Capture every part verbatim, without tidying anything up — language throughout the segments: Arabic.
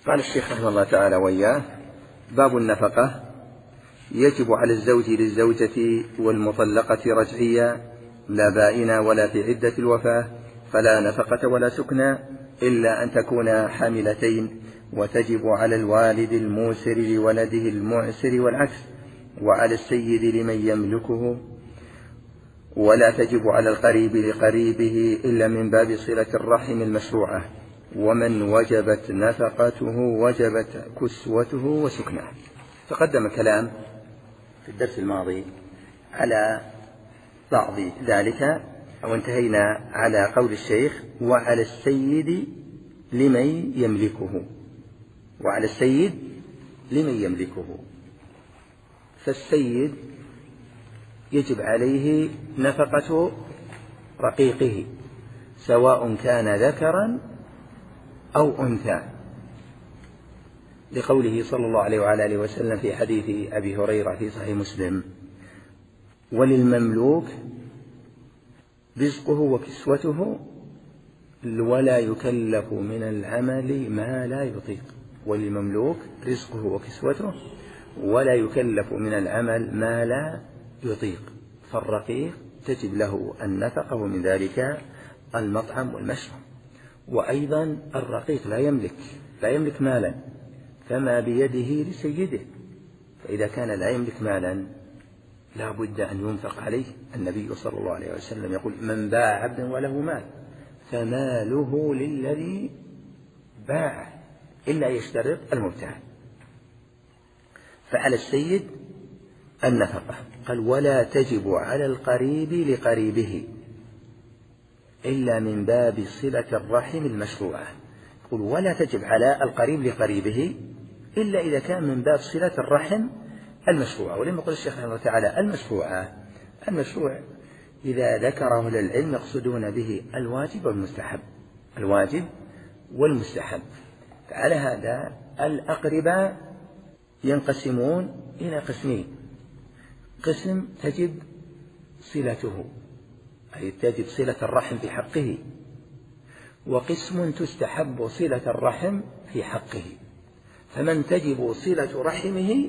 قال الشيخ رحمه الله تعالى وإياه: باب النفقة. يجب على الزوج للزوجة والمطلقة رجعيا لا بائنا ولا في عدة الوفاة، فلا نفقة ولا سكنى إلا أن تكونا حاملتين، وتجب على الوالد الموسر لولده المعسر والعكس، وعلى السيد لمن يملكه، ولا تجب على القريب لقريبه إلا من باب صلة الرحم المشروعة، ومن وجبت نفقته وجبت كسوته وسكنه. تقدم الكلام في الدرس الماضي على بعض ذلك، وانتهينا على قول الشيخ: وعلى السيد لمن يملكه، وعلى السيد لمن يملكه. فالسيد يجب عليه نفقة رقيقه سواء كان ذكرا أو أنثى، لقوله صلى الله عليه وعلى آله وسلم في حديث أبي هريرة في صحيح مسلم: وللمملوك رزقه وكسوته ولا يكلف من العمل ما لا يطيق. وللمملوك رزقه وكسوته ولا يكلف من العمل ما لا يطيق. فالرقيق تجب له النفقة، ومن ذلك المطعم والمشرب. وأيضا الرقيق لا يملك لا يملك مالا، فما بيده لسيده، فإذا كان لا يملك مالا لا بد أن ينفق عليه. النبي صلى الله عليه وسلم يقول: من باع عبدا وله مال فماله للذي باعه إلا يشترط المبتاع. فعلى السيد النفقة. قال: ولا تجب على القريب لقريبه إلا من باب صلة الرحم المشروعة. يقول: ولا تجب على القريب لقريبه إلا إذا كان من باب صلة الرحم المشروعة. ولما يقول الشيخ رحمه الله تعالى المشروعة، المشروع إذا ذكره للعلم يقصدون به الواجب والمستحب، الواجب والمستحب. فعلى هذا الأقرباء ينقسمون إلى قسمين: قسم تجب صلته، أي تجب صلة الرحم في حقه، وقسم تستحب صلة الرحم في حقه. فمن تجب صلة رحمه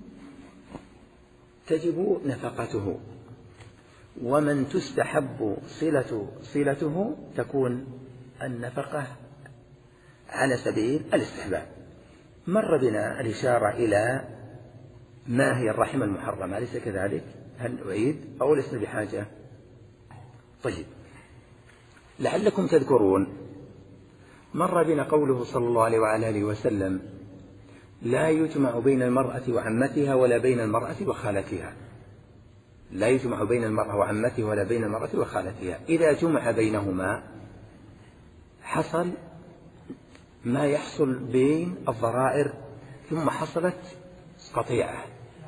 تجب نفقته، ومن تستحب صلة صلته تكون النفقة على سبيل الاستحباب. مر بنا الإشارة إلى ما هي الرحم المحرمة، أليس كذلك؟ هل نعيد أو لسنا بحاجة؟ طيب، لعلكم تذكرون مر بنا قوله صلى الله عليه وعلى آله وسلم: لا يجمع بين المرأة وعمتها ولا بين المرأة وخالتها. لا يجمع بين المرأة وعمتها ولا بين المرأة وخالتها. إذا جمع بينهما حصل ما يحصل بين الضرائر، ثم حصلت قطيعة،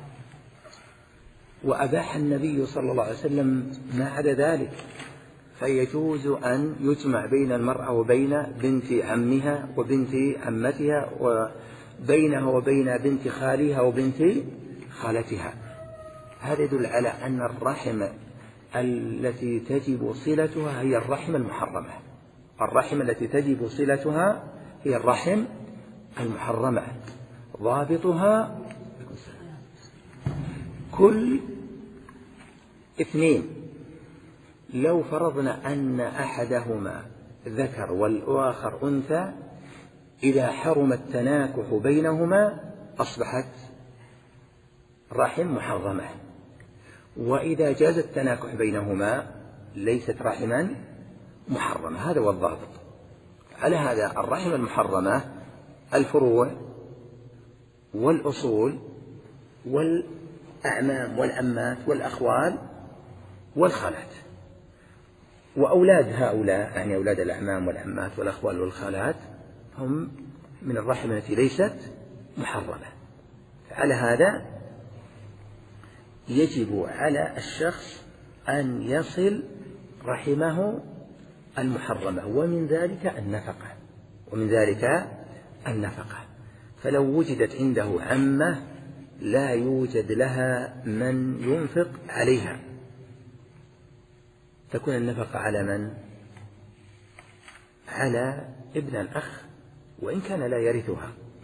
وأباح النبي صلى الله عليه وسلم ما عدا ذلك. فيجوز أن يجمع بين المرأة وبين بنت عمها وبنت عمتها، وبينها وبين بنت خالها وبنت خالتها. هذا يدل على أن الرحم التي تجب صلتها هي الرحم المحرمة. الرحم التي تجب صلتها هي الرحم المحرمة. ضابطها كل اثنين. لو فرضنا أن أحدهما ذكر والآخر أنثى، إذا حرم التناكح بينهما أصبحت رحم محرمة، وإذا جاز التناكح بينهما ليست رحما محرمة. هذا هو الضابط. على هذا الرحم المحرمة الفروع والأصول والأعمام والعمات والأخوال والخالات، وأولاد هؤلاء يعني أولاد الأعمام والعمات والأخوال والخالات هم من الرحم التي ليست محرمة. على هذا يجب على الشخص أن يصل رحمه المحرمة، ومن ذلك النفقة ومن ذلك النفقة. فلو وجدت عنده عمة لا يوجد لها من ينفق عليها، تكون النفقة على من؟ على ابن الأخ، وإن كان لا يرثها،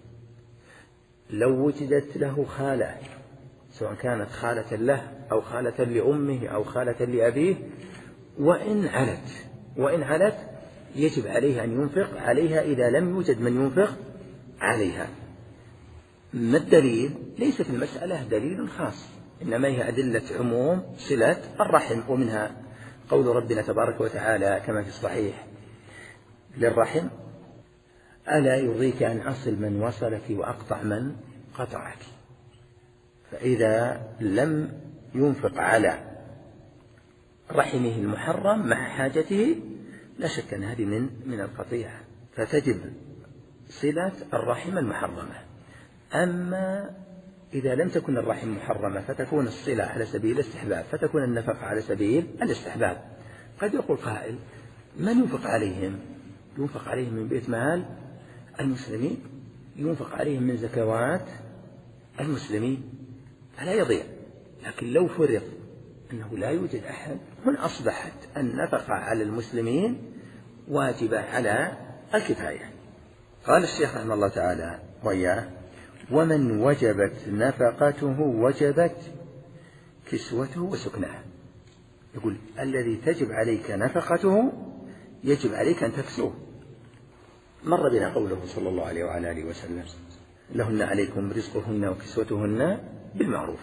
لو وجدت له خالة، سواء كانت خالة له أو خالة لأمه أو خالة لأبيه، وإن علت وإن علت يجب عليه أن ينفق عليها إذا لم يوجد من ينفق عليها. ما الدليل؟ ليس في المسألة دليل خاص، إنما هي أدلة عموم صلة الرحم، ومنها قول ربنا تبارك وتعالى كما في الصحيح للرحم: ألا يرضيك أن أصل من وصلك وأقطع من قطعك. فإذا لم ينفق على رحمه المحرم مع حاجته لا شك أن هذه من من القطيعة، فتجب صلة الرحم المحرمة. أما إذا لم تكن الرحم محرمة فتكون الصلة على سبيل الاستحباب، فتكون النفقة على سبيل الاستحباب. قد يقول قائل: من ينفق عليهم؟ ينفق عليهم من بيت مال المسلمين، ينفق عليهم من زكوات المسلمين، فلا يضيع. لكن لو فرض أنه لا يوجد أحد، هنا أصبحت النفقة على المسلمين واجبة على الكفاية. قال الشيخ رحمه الله تعالى وإياه: ومن وجبت نفقته وجبت كسوته وسكنه. يقول: الذي تجب عليك نفقته يجب عليك أن تكسوه. مر بنا قوله صلى الله عليه وعلى آله وسلم: لهن عليكم رزقهن وكسوتهن بالمعروف.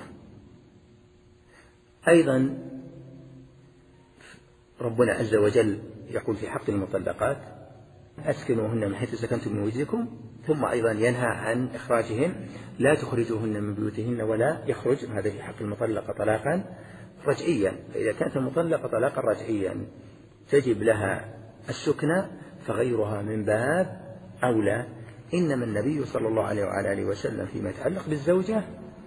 أيضا ربنا عز وجل يقول في حق المطلقات: أسكنوهن من حيث سكنتم من وجدكم، ثم أيضا ينهى عن إخراجهن: لا تخرجوهن من بيوتهن ولا يخرج. هذا في حق المطلقة طلاقا رجعيا. فإذا كانت المطلقة طلاقا رجعيا تجب لها السكنى، فغيرها من باب أولى. إنما النبي صلى الله عليه وعلى آله وسلم فيما يتعلق بالزوجة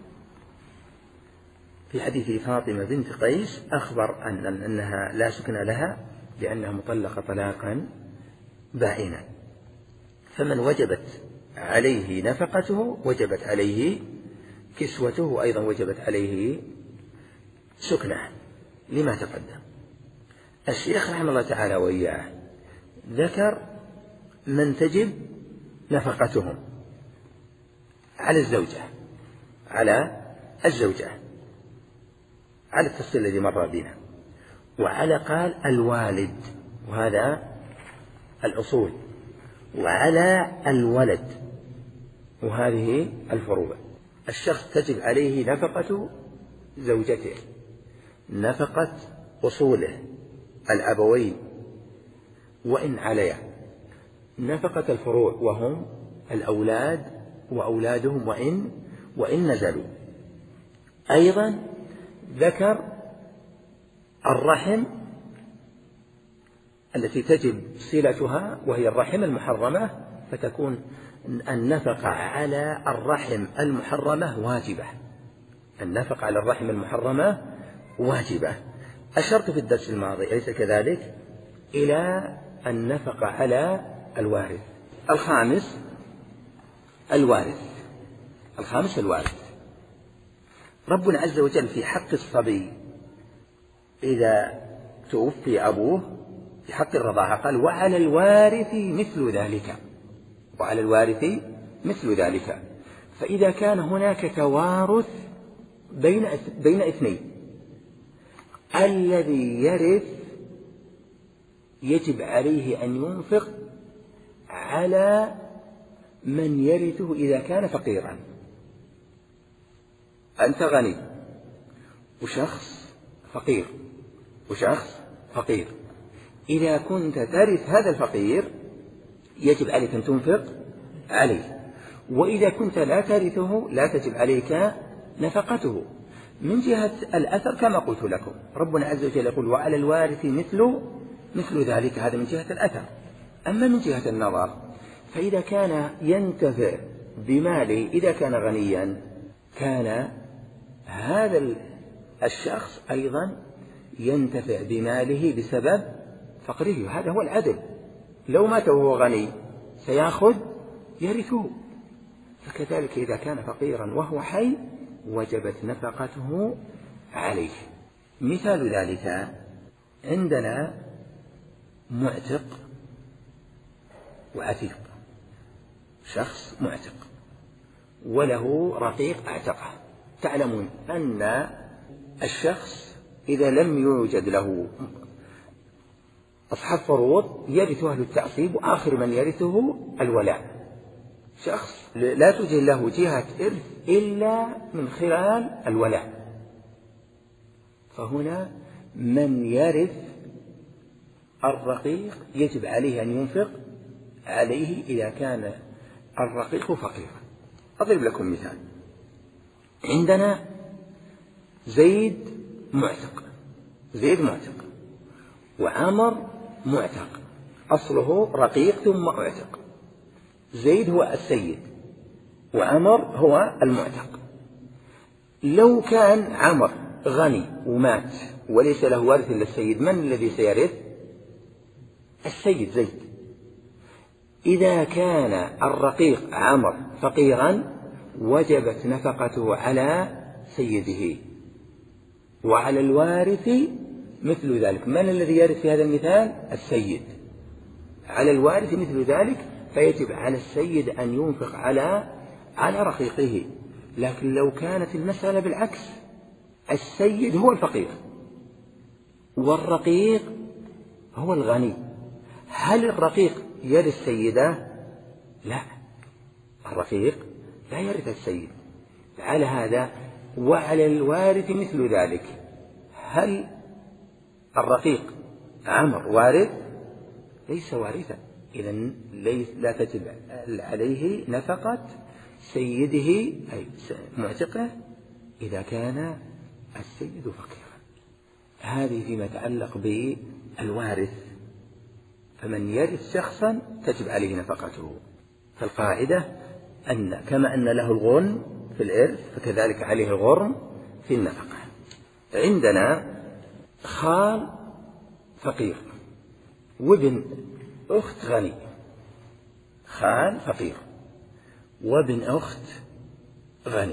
في حديث فاطمة بنت قيس أخبر أن أنها لا سكن لها لأنها مطلقة طلاقا بائنا. فمن وجبت عليه نفقته وجبت عليه كسوته، وأيضا وجبت عليه سكنه لما تقدم. الشيخ رحمه الله تعالى وإياه ذكر من تجب نفقتهم على الزوجة على الزوجة على التفصيل الذي مر بنا، وعلى قال الوالد، وهذا الأصول، وعلى الولد، وهذه الفروع. الشخص تجب عليه نفقة زوجته، نفقة أصوله الأبوين وإن عليا، نفقة الفروع وهم الأولاد وأولادهم وإن وإن نزلوا. أيضا ذكر الرحم التي تجب صلتها وهي الرحم المحرمة، فتكون النفقة على الرحم المحرمة واجبة. النفقة على الرحم المحرمة واجبة. أشرت في الدرس الماضي أليس كذلك إلى النفقة على الوارث. الخامس الوارث الخامس الوارث ربنا عز وجل في حق الصبي إذا توفي أبوه في حق الرضاعة قال: وعلى الوارث مثل ذلك وعلى الوارث مثل ذلك. فإذا كان هناك توارث بين بين اثنين، الذي يرث يجب عليه أن ينفق على من يرثه إذا كان فقيرا. أنت غني وشخص فقير وشخص فقير، إذا كنت ترث هذا الفقير يجب عليك أن تنفق عليه، وإذا كنت لا ترثه لا تجب عليك نفقته. من جهة الأثر كما قلت لكم ربنا عز وجل يقول: وعلى الوارث مثل مثل ذلك، هذا من جهة الأثر. أما من جهة النظر فإذا كان ينتفع بماله، إذا كان غنيا كان هذا الشخص أيضا ينتفع بماله بسبب فقره. هذا هو العدل. لو مات وهو غني سيأخذ يرثه، فكذلك إذا كان فقيرا وهو حي وجبت نفقته عليه. مثال ذلك عندنا معتق وعتيق. شخص معتق وله رقيق اعتقه. تعلمون أن الشخص إذا لم يوجد له أصحاب فروض يرث أهل التعصيب، وآخر من يرثه الولاء. شخص لا توجد له جهة إرث إلا من خلال الولاء، فهنا من يرث الرقيق يجب عليه أن ينفق عليه إذا كان الرقيق فقيرا. أضرب لكم مثال. عندنا زيد معتق، زيد معتق، وعمر معتق، أصله رقيق ثم اعتق. زيد هو السيد وعمر هو المعتق. لو كان عمر غني ومات وليس له وارث إلا السيد، من الذي سيرث؟ السيد زيد. إذا كان الرقيق عمر فقيرا وجبت نفقته على سيده وعلى الوارث مثل ذلك. من الذي يرث في هذا المثال؟ السيد. على الوارث مثل ذلك، فيجب على السيد أن ينفق على على رقيقه. لكن لو كانت المسألة بالعكس، السيد هو الفقير والرقيق هو الغني، هل الرقيق يرث سيده؟ لا، الرقيق لا يرث السيد. على هذا وعلى الوارث مثل ذلك. هل الرقيق عمر وارث؟ ليس وارثا، إذن لا تجب عليه نفقة سيده أي معتقه إذا كان السيد فقيرا. هذه فيما يتعلق بالوارث. فمن يرث شخصا تجب عليه نفقته. فالقاعدة أن كما أن له الغنم في الإرث فكذلك عليه الغرم في النفقة. عندنا خال فقير وابن أخت غني، خال فقير وابن أخت غني،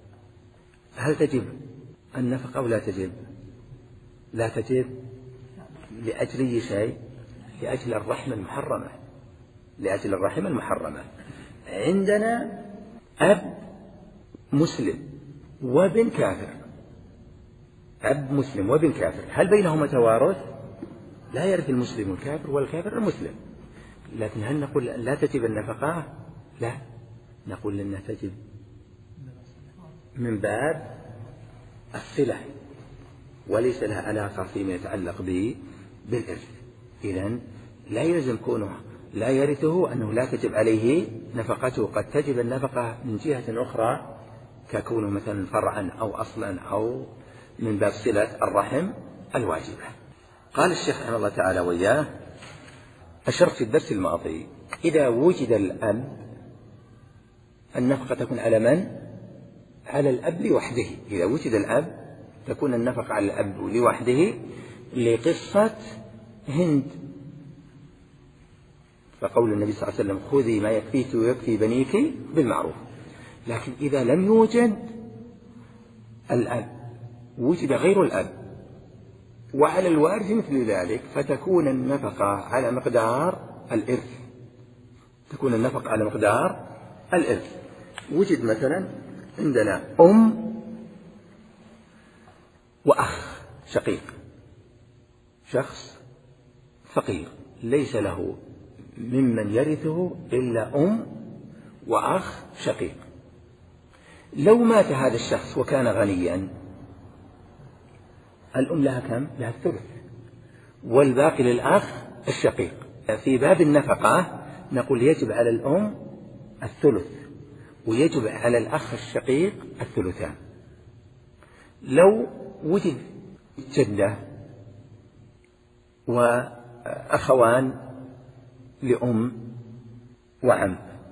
هل تجب النفقة أو لا تجب؟ لا تجب. لأجل أي شيء؟ لأجل الرحمة المحرمة، لأجل الرحمة المحرمة. عندنا أب مسلم وابن كافر، أب مسلم وابن كافر، هل بينهما توارث؟ لا يرث المسلم الكافر والكافر المسلم. لكن هل نقول لا تجب النفقة؟ لا، نقول أنها تجب من باب الصلة وليس لها علاقة فيما يتعلق به بالإرث. إذن لا يلزم كونه لا يرثه أنه لا تجب عليه نفقته، قد تجب النفقة من جهة أخرى ككونه مثلا فرعا أو أصلا أو من باب صلة الرحم الواجبة. قال الشيخ رحمه الله تعالى وإياه: أشرت في الدرس الماضي إذا وجد الأب النفقة تكون على من؟ على الأب لوحده. إذا وجد الأب تكون النفقة على الأب لوحده لقصة هند، فقول النبي صلى الله عليه وسلم: خذي ما يكفيك ويكفي بنيك بالمعروف. لكن إذا لم يوجد الأب وجد غير الأب وعلى الوارث مثل ذلك، فتكون النفقة على مقدار الإرث، تكون النفقة على مقدار الإرث. وجد مثلا عندنا أم وأخ شقيق، شخص فقير ليس له ممن يرثه إلا أم وأخ شقيق. لو مات هذا الشخص وكان غنيا، الأم لها كم؟ لها الثلث، والباقي للأخ الشقيق. في باب النفقة نقول يجب على الأم الثلث ويجب على الأخ الشقيق الثلثان. لو وجد جدة وأخوان لأم وعم،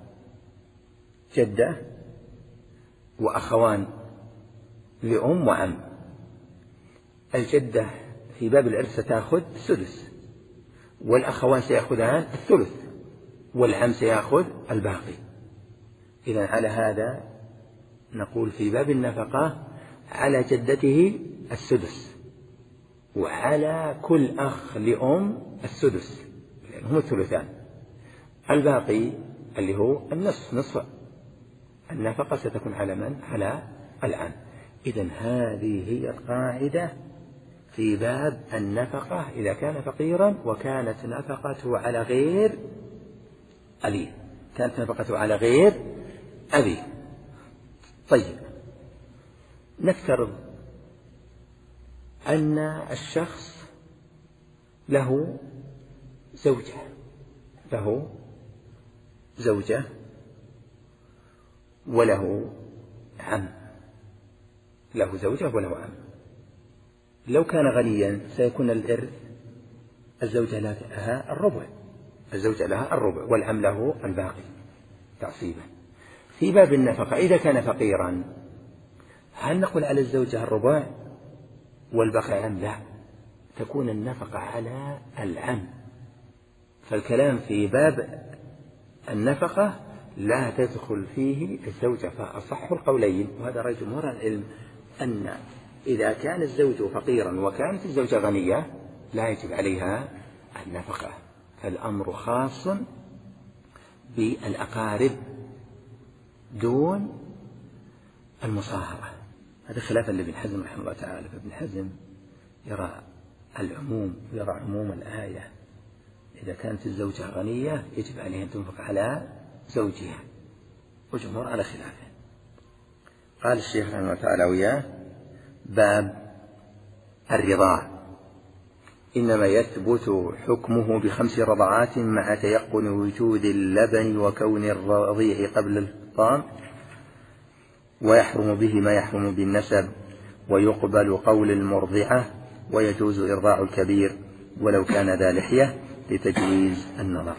جدة وأخوان لأم وعم، الجدة في باب الإرث ستأخذ السدس، والأخوان سيأخذان الثلث، والعم سيأخذ الباقي. إذن على هذا نقول في باب النفقة على جدته السدس، وعلى كل أخ لأم السدس، لأن هم الثلثان. الباقي اللي هو النصف، نصف النفقة ستكون على من؟ على العم. إذن هذه هي القاعدة في باب النفقة إذا كان فقيرا وكانت نفقته على غير أبيه، كانت نفقته على غير أبيه. طيب، نفترض أن الشخص له زوجة له زوجة وله عم له زوجة وله عم. لو كان غنيا سيكون الإرث الزوجة لها الربع الزوجة لها الربع والعم له الباقي تعصيبا. في باب النفقة إذا كان فقيرا هل نقول على الزوجة الربع والباقي عم؟ لا، تكون النفقة على العم. فالكلام في باب النفقة لا تدخل فيه الزوجة. فأصح القولين، وهذا رأي جمهور العلم، أن إذا كان الزوج فقيرا وكانت الزوجة غنية لا يجب عليها النفقة. فالأمر خاص بالأقارب دون المصاهرة. هذا خلافا لابن حزم رحمه الله تعالى. فابن حزم يرى العموم يرى عموم الآية، إذا كانت الزوجة غنية يجب عليها أن تنفق على زوجها، وجمهور على خلافه. قال الشيخ رحمه الله تعالى وياه: باب الرضاع. إنما يثبت حكمه بخمس رضعات مع تيقن وجود اللبن وكون الرضيع قبل الفطام، ويحرم به ما يحرم بالنسب، ويقبل قول المرضعة، ويجوز إرضاع الكبير ولو كان ذا لحية لتجويز النظر.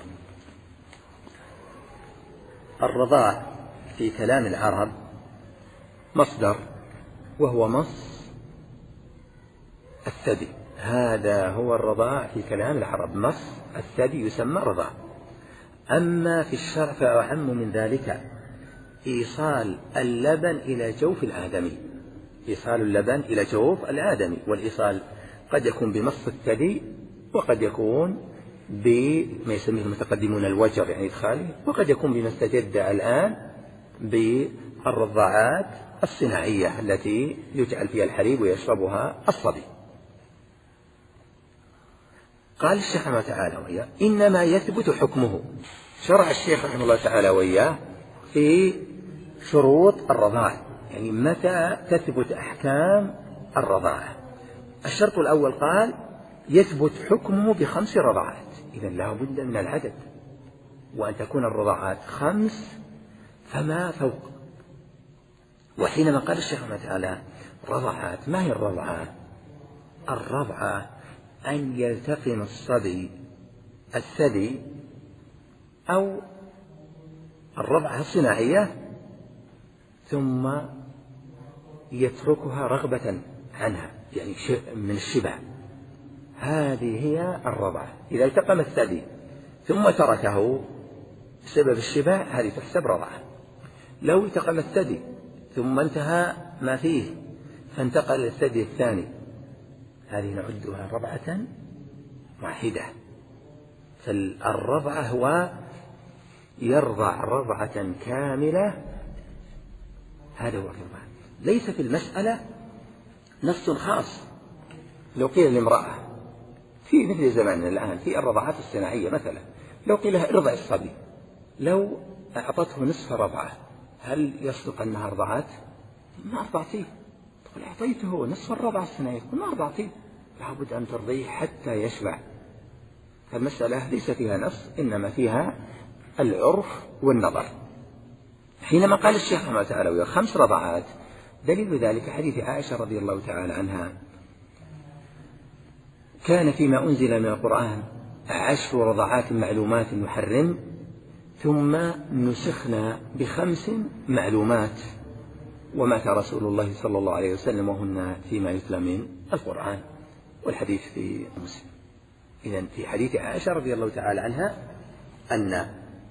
الرضاع في كلام العرب مصدر، وهو مص الثدي. هذا هو الرضاع في كلام العرب، مص الثدي يسمى رضاع. أما في الشرع فأعم من ذلك إيصال اللبن إلى جوف الآدمي، إيصال اللبن إلى جوف الآدمي. والإيصال قد يكون بمص الثدي، وقد يكون بما يسميه المتقدمون الوجر يعني إدخاله، وقد يكون بما استجد الآن بالرضاعات الصناعية التي يجعل فيها الحليب ويشربها الصبي. قال الشيخ رحمه الله تعالى وإياه: إنما يثبت حكمه. شرع الشيخ رحمه الله تعالى وإياه في شروط الرضاعة، يعني متى تثبت أحكام الرضاعة. الشرط الأول قال: يثبت حكمه بخمس رضاعات. إذن لا بد من العدد، وأن تكون الرضاعات خمس فما فوق. وحينما قال الشيخ رحمه الله تعالى رضعات، ما هي الرضعة؟ الرضعة أن يلتقم الصبي الثدي، أو الرضعة الصناعية، ثم يتركها رغبة عنها، يعني من الشبع. هذه هي الرضعة. إذا التقم الثدي ثم تركه بسبب الشبع هذه تحسب رضعة. لو التقم الثدي ثم انتهى ما فيه فانتقل للثدي الثاني، هذه نعدها رضعة واحدة. فالرضعة هو يرضع رضعة كاملة، هذا هو الرضاع. ليس في المسألة نص خاص. لو قيل لامرأة في مثل زماننا الآن في الرضاعات الصناعية مثلا، لو قيل لها ارضع الصبي، لو أعطته نصف رضعة هل يصدق أنها رضعت؟ ما أرضعتيه. تقول أعطيته نصف الرضعة الصناعية، ما أرضعتيه. لابد أن ترضيه حتى يشبع. فالمسألة ليس فيها نص، إنما فيها العرف والنظر. حينما قال الشيخ رحمه الله تعالى خمس رضعات، دليل ذلك حديث عائشة رضي الله تعالى عنها: كان فيما أنزل من القرآن عشر رضعات معلومات نحرم، ثم نسخنا بخمس معلومات، ومات رسول الله صلى الله عليه وسلم وهن فيما يتلى من القرآن. والحديث في مسلم. إذن في حديث عائشة رضي الله تعالى عنها أن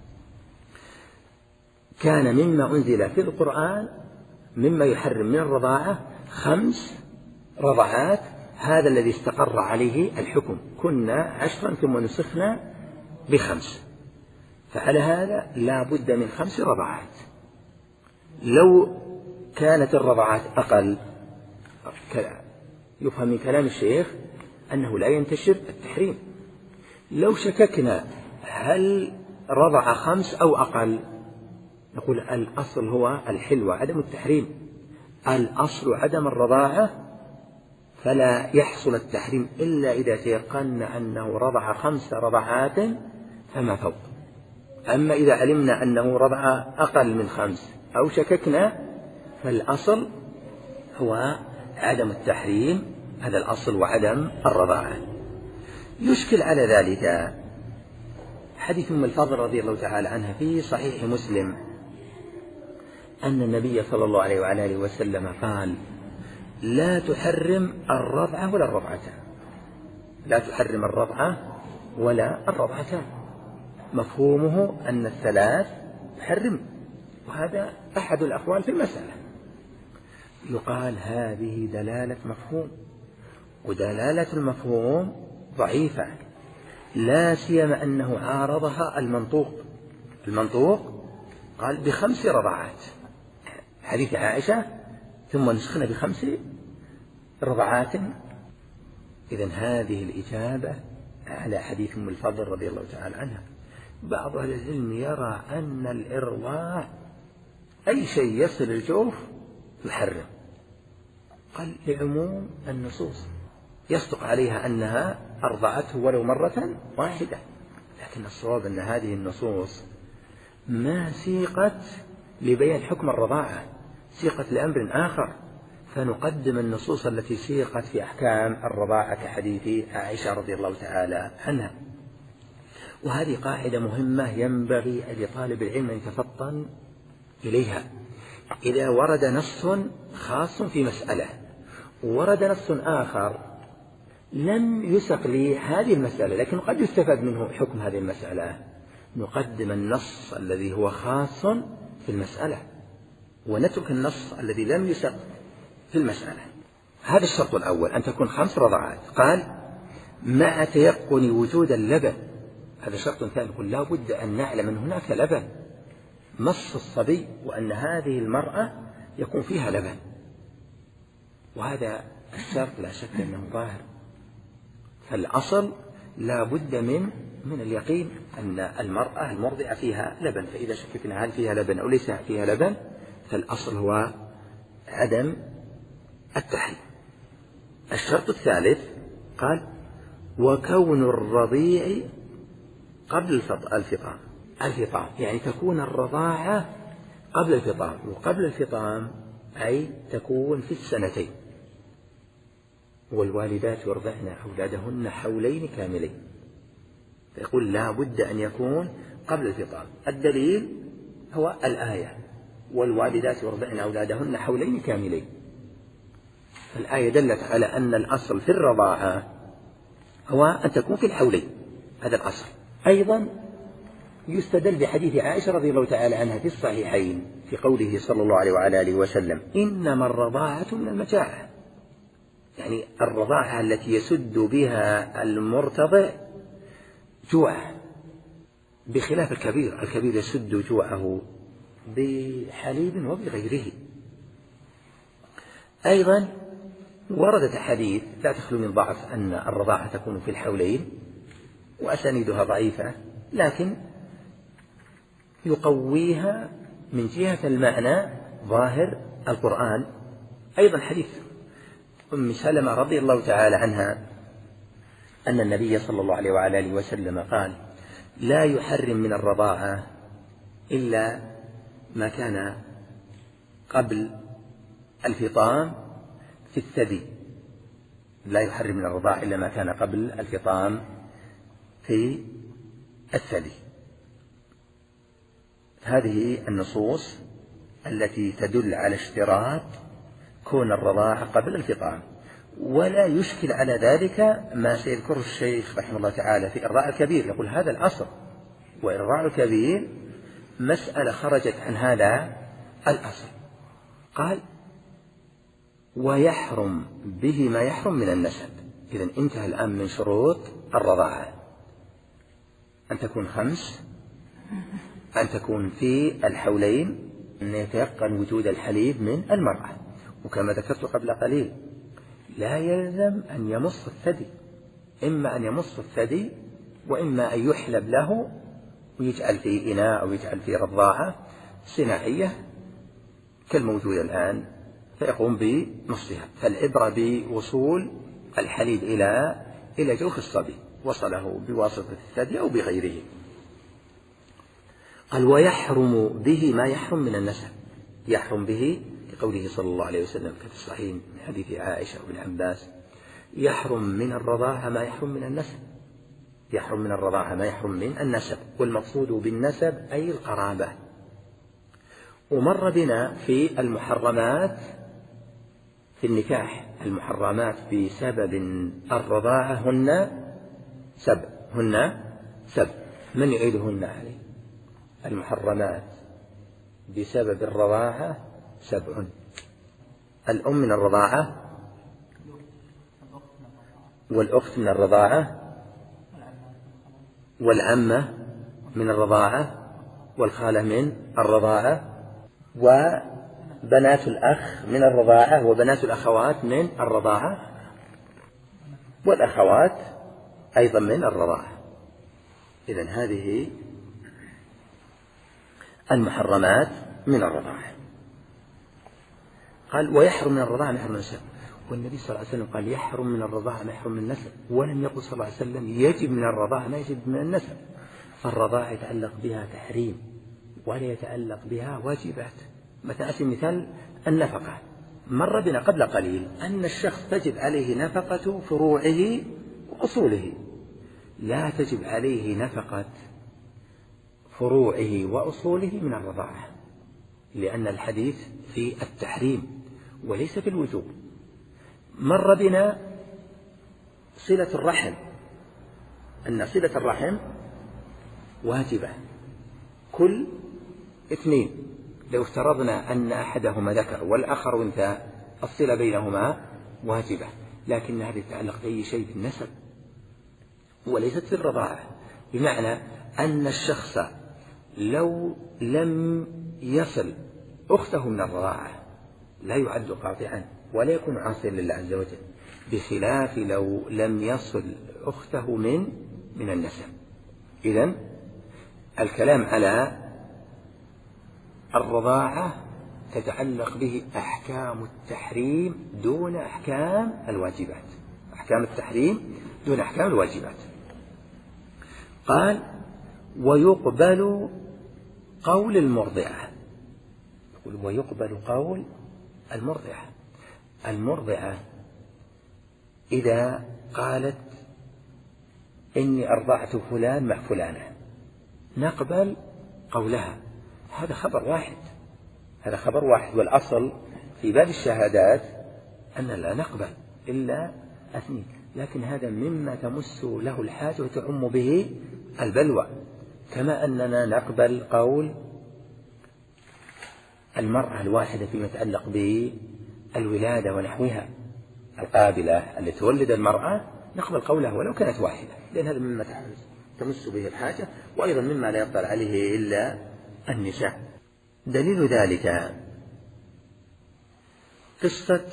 كان مما أنزل في القرآن مما يحرم من الرضاعة خمس رضعات، هذا الذي استقر عليه الحكم. كنا عشرا ثم نسخنا بخمس، فعلى هذا لا بد من خمس رضعات. لو كانت الرضعات أقل يفهم من كلام الشيخ أنه لا ينتشر التحريم. لو شككنا هل رضع خمس أو أقل نقول الأصل هو الحل وعدم التحريم، الأصل عدم الرضاعة، فلا يحصل التحريم إلا إذا تيقنا أنه رضع خمس رضعات فما فوق. أما إذا علمنا أنه رضع أقل من خمس أو شككنا فالأصل هو عدم التحريم، هذا الأصل وعدم الرضاعة. يشكل على ذلك حديث أم الفضل رضي الله تعالى عنها في صحيح مسلم أن النبي صلى الله عليه وعلى آله وسلم قال لا تحرم الرضعة ولا الرضعتان، لا تحرم الرضعة ولا الرضعتان، مفهومه أن الثلاث تحرم، وهذا أحد الأقوال في المسألة. يقال هذه دلالة مفهوم، ودلالة المفهوم ضعيفة، لا سيما أنه عارضها المنطوق. المنطوق قال بخمس رضعات، حديث عائشة ثم نسخنا بخمس رضعات. إذن هذه الإجابة على حديث أم الفضل رضي الله تعالى عنها. بعض أهل العلم يرى أن الإرضاع أي شيء يصل الجوف يحرم، قال لعموم النصوص يصدق عليها أنها أرضعته ولو مرة واحدة، لكن الصواب أن هذه النصوص ما سيقت لبيان حكم الرضاعة، سيقت لأمر آخر، فنقدم النصوص التي سيقت في أحكام الرضاعة كحديث عائشة رضي الله تعالى عنها. وهذه قاعدة مهمة ينبغي لطالب العلم أن يتفطن إليها. إذا ورد نص خاص في مسألة ورد نص آخر لم يسق لي هذه المسألة لكن قد يستفاد منه حكم هذه المسألة، نقدم النص الذي هو خاص في المسألة ونترك النص الذي لم يسق في المسألة. هذا الشرط الأول، أن تكون خمس رضعات. قال مع تيقن وجود اللبن، هذا شرط ثاني، يقول لا بد أن نعلم أن هناك لبن مص الصبي وأن هذه المرأة يكون فيها لبن، وهذا الشرط لا شك أنه ظاهر. فالأصل لا بد من من اليقين أن المرأة المرضعة فيها لبن، فإذا شككنا هل فيها لبن أو ليس فيها لبن فالأصل هو عدم التحريم. الشرط الثالث قال وكون الرضيع قبل الفطام. الفطام يعني تكون الرضاعة قبل الفطام، وقبل الفطام أي تكون في السنتين، والوالدات يرضعن أولادهن حولين كاملين، فيقول لا بد أن يكون قبل الفطام. الدليل هو الآية والوالدات يرضعن أولادهن حولين كاملين، الآية دلت على أن الأصل في الرضاعة هو أن تكون في الحولين، هذا الأصل. أيضا يستدل بحديث عائشة رضي الله تعالى عنها في الصحيحين في قوله صلى الله عليه وعلى آله وسلم إنما الرضاعة من المجاعة، يعني الرضاعة التي يسد بها المرتضع جوعه، بخلاف الكبير، الكبير يسد جوعه بحليب وبغيره. أيضا وردت حديث لا تخلو من ضعف أن الرضاعة تكون في الحولين، وأسانيدها ضعيفة لكن يقويها من جهة المعنى ظاهر القرآن. أيضا حديث أم سلمة رضي الله تعالى عنها أن النبي صلى الله عليه وعلى آله وسلم قال لا يحرم من الرضاعة إلا ما كان قبل الفطام في الثدي، لا يحرم من الرضاعة إلا ما كان قبل الفطام في الثدي. هذه النصوص التي تدل على اشتراط كون الرضاعة قبل الفطام، ولا يشكل على ذلك ما سيذكره الشيخ رحمه الله تعالى في إرضاع الكبير، يقول هذا الأصل، وإرضاع الكبير مسألة خرجت عن هذا الأصل. قال ويحرم به ما يحرم من النسب. إذن انتهى الآن من شروط الرضاعة، أن تكون خمس، أن تكون في الحولين، أن يتيقن وجود الحليب من المرأة. وكما ذكرت قبل قليل لا يلزم أن يمص الثدي، إما أن يمص الثدي وإما أن يحلب له ويجعل في إناء أو يجعل في رضاعة صناعية كالموجود الآن فيقوم بنصها. فالعبرة بوصول الحليب إلى إلى جوف الصبي، وصله بواسطة الثدي أو بغيره. قال ويحرم به ما يحرم من النسب، يحرم به لقوله صلى الله عليه وسلم في الصحيح من حديث عائشة وابن عباس يحرم من الرضاعة ما يحرم من النسب، يحرم من الرضاعة ما يحرم من النسب، والمقصود بالنسب أي القرابة. ومر بنا في المحرمات في النكاح، المحرمات بسبب الرضاعة هن سبع، هن سبع. من يعيدهن عليه؟ المحرمات بسبب الرضاعة سبع: الأم من الرضاعة، والأخت من الرضاعة، والعمة من الرضاعة، والخالة من الرضاعة، وبنات الأخ من الرضاعة، وبنات الأخوات من الرضاعة، والأخوات أيضا من الرضاعة. إذن هذه المحرمات من الرضاعة. قال ويحرم من الرضاعة ما يحرم من النسب، والنبي صلى الله عليه وسلم قال يحرم من الرضاعة ما يحرم من النسب، ولم يقل صلى الله عليه وسلم يجب من الرضاعة ما يجب من النسب. فالرضاعة يتعلق بها تحريم ولا يتعلق بها واجبات. مثلا مثال النفقة، مر بنا قبل قليل أن الشخص تجب عليه نفقة فروعه وأصوله، لا تجب عليه نفقة فروعه وأصوله من الرضاعة، لأن الحديث في التحريم وليس في الوجوب. مر بنا صلة الرحم، أن صلة الرحم واجبة كل اثنين. لو افترضنا أن أحدهما ذكر والآخر أنثى الصلة بينهما واجبة، لكن هذه تتعلق بأي شيء بالنسب وليست في الرضاعة، بمعنى أن الشخص لو لم يصل أخته من الرضاعة لا يعد قاطعا ولا يكون عاصيا لله عز وجل، بخلاف لو لم يصل أخته من من النسب. إذن الكلام على الرضاعة تتعلق به أحكام التحريم دون أحكام الواجبات، أحكام التحريم دون أحكام الواجبات. قال ويقبل قول المرضعة، يقول ويقبل قول المرضعة. المرضعة إذا قالت إني أرضعت فلان مع فلانة نقبل قولها، هذا خبر واحد، هذا خبر واحد. والأصل في باب الشهادات أن لا نقبل إلا اثنين، لكن هذا مما تمس له الحاجة وتعم به البلوى، كما أننا نقبل قول المرأة الواحدة فيما يتعلق بالولادة ونحوها، القابلة التي تولد المرأة نقبل قولها ولو كانت واحدة، لأن هذا مما تمس به الحاجة، وأيضا مما لا يطلع عليه إلا النساء. دليل ذلك قصة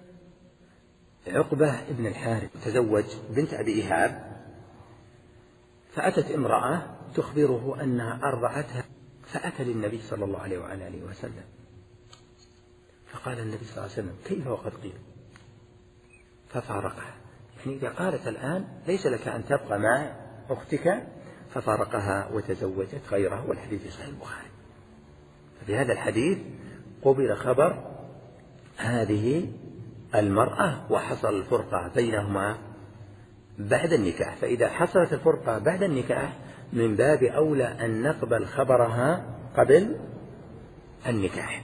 عقبة ابن الحارث تزوج بنت أبي إيهاب، فأتت امرأة تخبره أنها أرضعتها، فأتى للنبي صلى الله عليه وعلى آله وسلم، فقال النبي صلى الله عليه وسلم كيف وقد قيل؟ ففارقها. يعني إذا قالت الآن ليس لك أن تبقى مع أختك، ففارقها وتزوجت غيرها، والحديث في صحيح البخاري. ففي هذا الحديث قبل خبر هذه المرأة وحصل الفرقة بينهما بعد النكاح، فإذا حصلت الفرقة بعد النكاح من باب أولى أن نقبل خبرها قبل النكاح.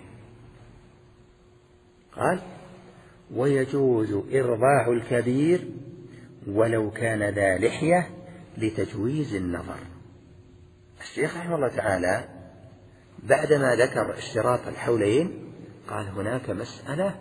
قال ويجوز إرضاع الكبير ولو كان ذا لحية لتجويز النظر. الشيخ رحمه الله تعالى بعدما ذكر اشتراط الحولين قال هناك مسألة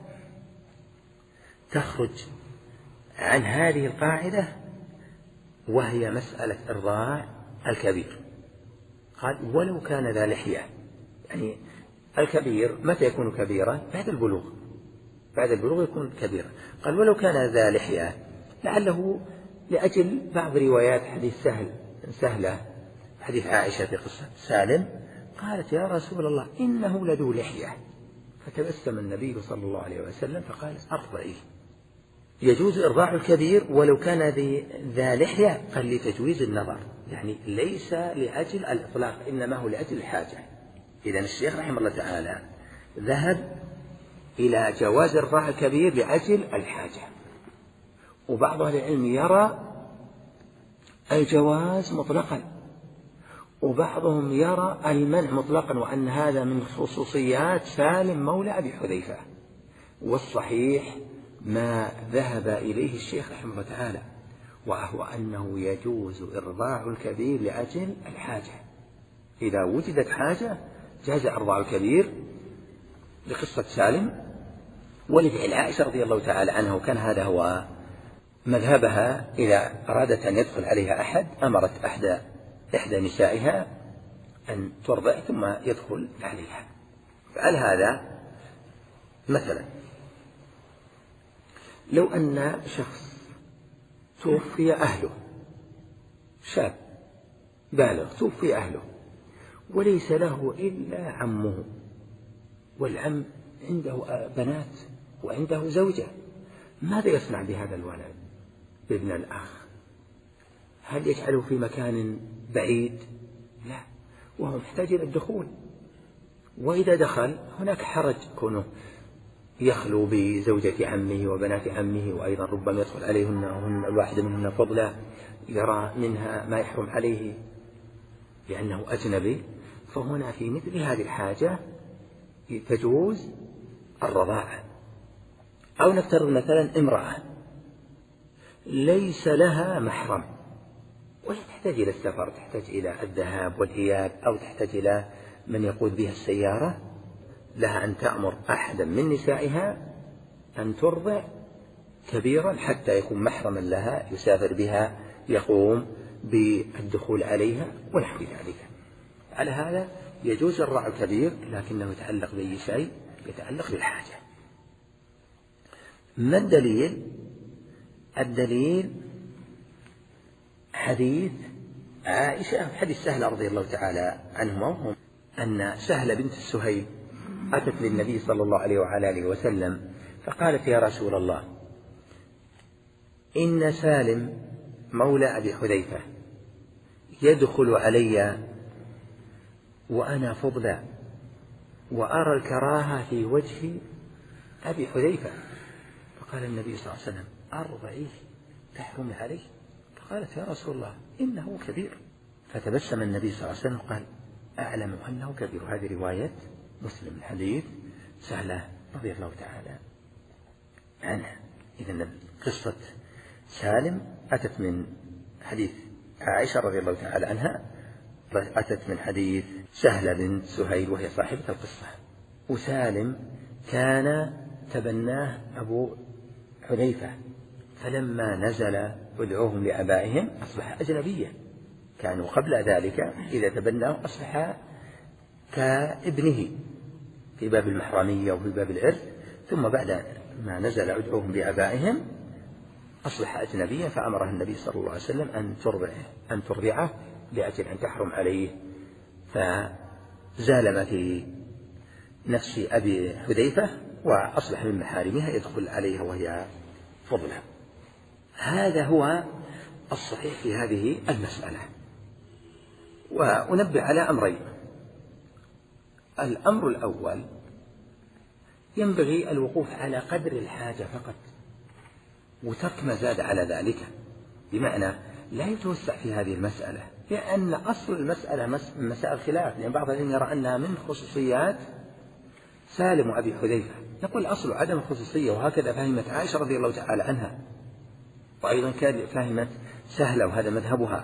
تخرج عن هذه القاعدة، وهي مسألة إرضاع الكبير. قال ولو كان ذا لحية، يعني الكبير متى يكون كبيرا؟ بعد البلوغ، بعد البلوغ يكون كبيرا. قال ولو كان ذا لحية لعله لأجل بعض روايات حديث سهل سهلة حديث عائشة في قصة سالم، قالت يا رسول الله إنه لذو لحية، فتبسم النبي صلى الله عليه وسلم فقال أرضعيه. يجوز إرضاع الكبير ولو كان ذا لحية، قال لتجويز النظر، يعني ليس لأجل الإطلاق إنما هو لأجل الحاجة. إذن الشيخ رحمه الله تعالى ذهب إلى جواز إرضاع الكبير لأجل الحاجة، وبعض أهل العلم يرى الجواز مطلقا، وبعضهم يرى المنع مطلقا، وأن هذا من خصوصيات سالم مولى أبي حذيفة. والصحيح ما ذهب إليه الشيخ رحمه الله تعالى، وهو أنه يجوز إرضاع الكبير لأجل الحاجة. إذا وجدت حاجة جاز إرضاع الكبير لقصة سالم ولفعل عائشة رضي الله تعالى عنها، وكان هذا هو مذهبها. إذا أرادت أن يدخل عليها أحد أمرت أحدى إحدى نسائها أن ترضع ثم يدخل عليها. فعل هذا مثلا لو أن شخص توفي أهله، شاب بالغ توفي أهله وليس له إلا عمه، والعم عنده بنات وعنده زوجة، ماذا يصنع بهذا الولد بابن الأخ؟ هل يجعله في مكان بعيد؟ لا، وهو محتاج إلى الدخول، وإذا دخل هناك حرج كونه يخلو بزوجة عمه وبنات عمه، وأيضا ربما يدخل عليهن وهن الواحدة منهن فضلا يرى منها ما يحرم عليه لأنه أجنبي. فهنا في مثل هذه الحاجة تجوز الرضاعة. أو نفترض مثلا امرأة ليس لها محرم وهي تحتاج إلى السفر، تحتاج إلى الذهاب والإياب، أو تحتاج إلى من يقود بها السيارة، لها أن تأمر أحدا من نسائها أن ترضع كبيرا حتى يكون محرما لها يسافر بها يقوم بالدخول عليها ونحو ذلك. على هذا يجوز الرضاع الكبير، لكنه يتعلق بأي شيء؟ يتعلق بالحاجة. ما الدليل؟ الدليل حديث عائشة، حديث سهلة رضي الله تعالى عنهما، أن سهلة بنت السهيل أتت للنبي صلى الله عليه وعلى آله وسلم فقالت يا رسول الله إن سالم مولى أبي حذيفة يدخل علي وأنا فضلا، وأرى الكراهة في وجه أبي حذيفة. فقال النبي صلى الله عليه وسلم أرضعيه تحرم عليه. فقالت يا رسول الله إنه كبير. فتبسم النبي صلى الله عليه وسلم قال أعلم أنه كبير. هذه رواية مسلم الحديث سهلة رضي الله تعالى عنها. إذن قصة سالم أتت من حديث عائشة رضي الله تعالى عنها، أتت من حديث سهلة بن سهيل وهي صاحبة القصة. وسالم كان تبناه أبو حذيفة، فلما نزل ادعوهم لآبائهم أصبح أجنبيا. كانوا قبل ذلك إذا تبناه أصبح كابنه في باب المحرمية وفي باب الإرث، ثم بعد ما نزل ادعوهم لآبائهم أصبح أجنبيا، فأمره النبي صلى الله عليه وسلم أن ترضعه أن ترضعه لأجل أن تحرم عليه. فزال ما في نفس أبي حذيفة وأصبح من محارمها يدخل عليها وهي فضلة. هذا هو الصحيح في هذه المسألة. وأنبه على أمرين. الأمر الأول ينبغي الوقوف على قدر الحاجة فقط وترك ما زاد على ذلك، بمعنى لا يتوسع في هذه المسألة، لأن أصل المسألة مسائل خلاف، لأن بعض العلم يرى أنها من خصوصيات سالم وأبي حذيفة. نقول أصل عدم الخصوصية، وهكذا فهمت عائشة رضي الله تعالى عنها، وأيضا كان فهمت سهلة وهذا مذهبها.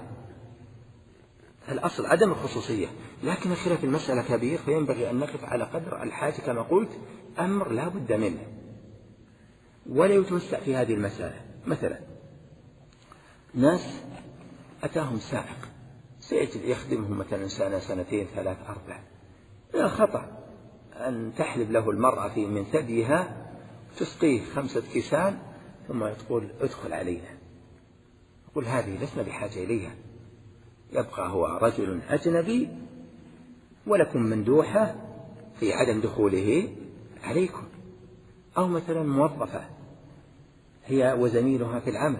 الأصل عدم الخصوصية، لكن الخلاف المسألة كبير، فينبغي أن نقف على قدر الحاجة كما قلت، أمر لا بد منه ولا يتوسع في هذه المسألة. مثلا ناس أتاهم سائق سيخدمهم مثلا سنة سنتين ثلاث أربع، خطأ أن تحلب له المرأة في من ثديها تسقيه خمسة كيسان ثم تقول ادخل علينا، يقول هذه لسنا بحاجة إليها، يبقى هو رجل أجنبي ولكم مندوحة في عدم دخوله عليكم. أو مثلا موظفة هي وزميلها في العمل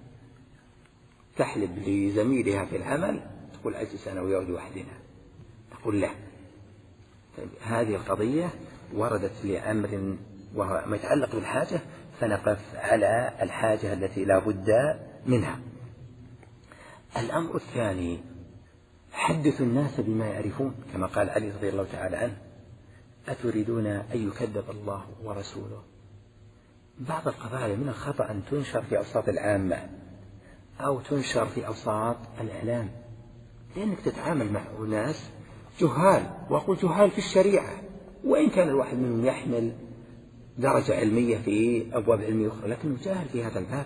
تحلب لزميلها في العمل تقول أجلس أنا وياه لوحدنا، تقول لا. هذه القضية وردت لأمر وهو يتعلق بالحاجة فنقف على الحاجة التي لا بد منها. الأمر الثاني حدثوا الناس بما يعرفون، كما قال علي رضي الله تعالى عنه أتريدون أن يكذب الله ورسوله. بعض القضايا من الخطأ أن تنشر في أوساط العامة أو تنشر في أوساط الإعلام، لأنك تتعامل مع ناس جهال، وأقول جهال في الشريعة، وإن كان الواحد منهم يحمل درجة علمية في أبواب علمية أخرى لكنه جاهل في هذا الباب،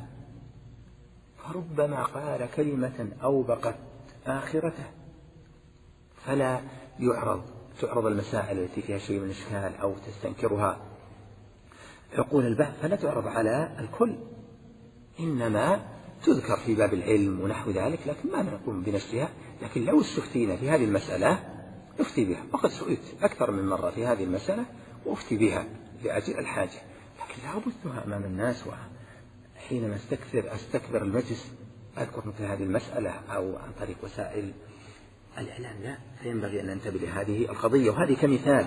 فربما قال كلمة أوبقت آخرته فلا يعرض تعرض المسائل التي فيها شيء من إشكال أو تستنكرها عقول البعض فلا تعرض على الكل، إنما تذكر في باب العلم ونحو ذلك، لكن ما نقوم بنشرها. لكن لو استفتينا في هذه المسألة نفتي بها، وقد سئلت أكثر من مرة في هذه المسألة وأفتي بها لأجل الحاجة، لكن لا أبثها أمام الناس وحينما استكثر أستكبر المجلس أذكر مثل هذه المسألة أو عن طريق وسائل الإعلام، لا. فينبغي أن ننتبه لهذه القضية. وهذه كمثال،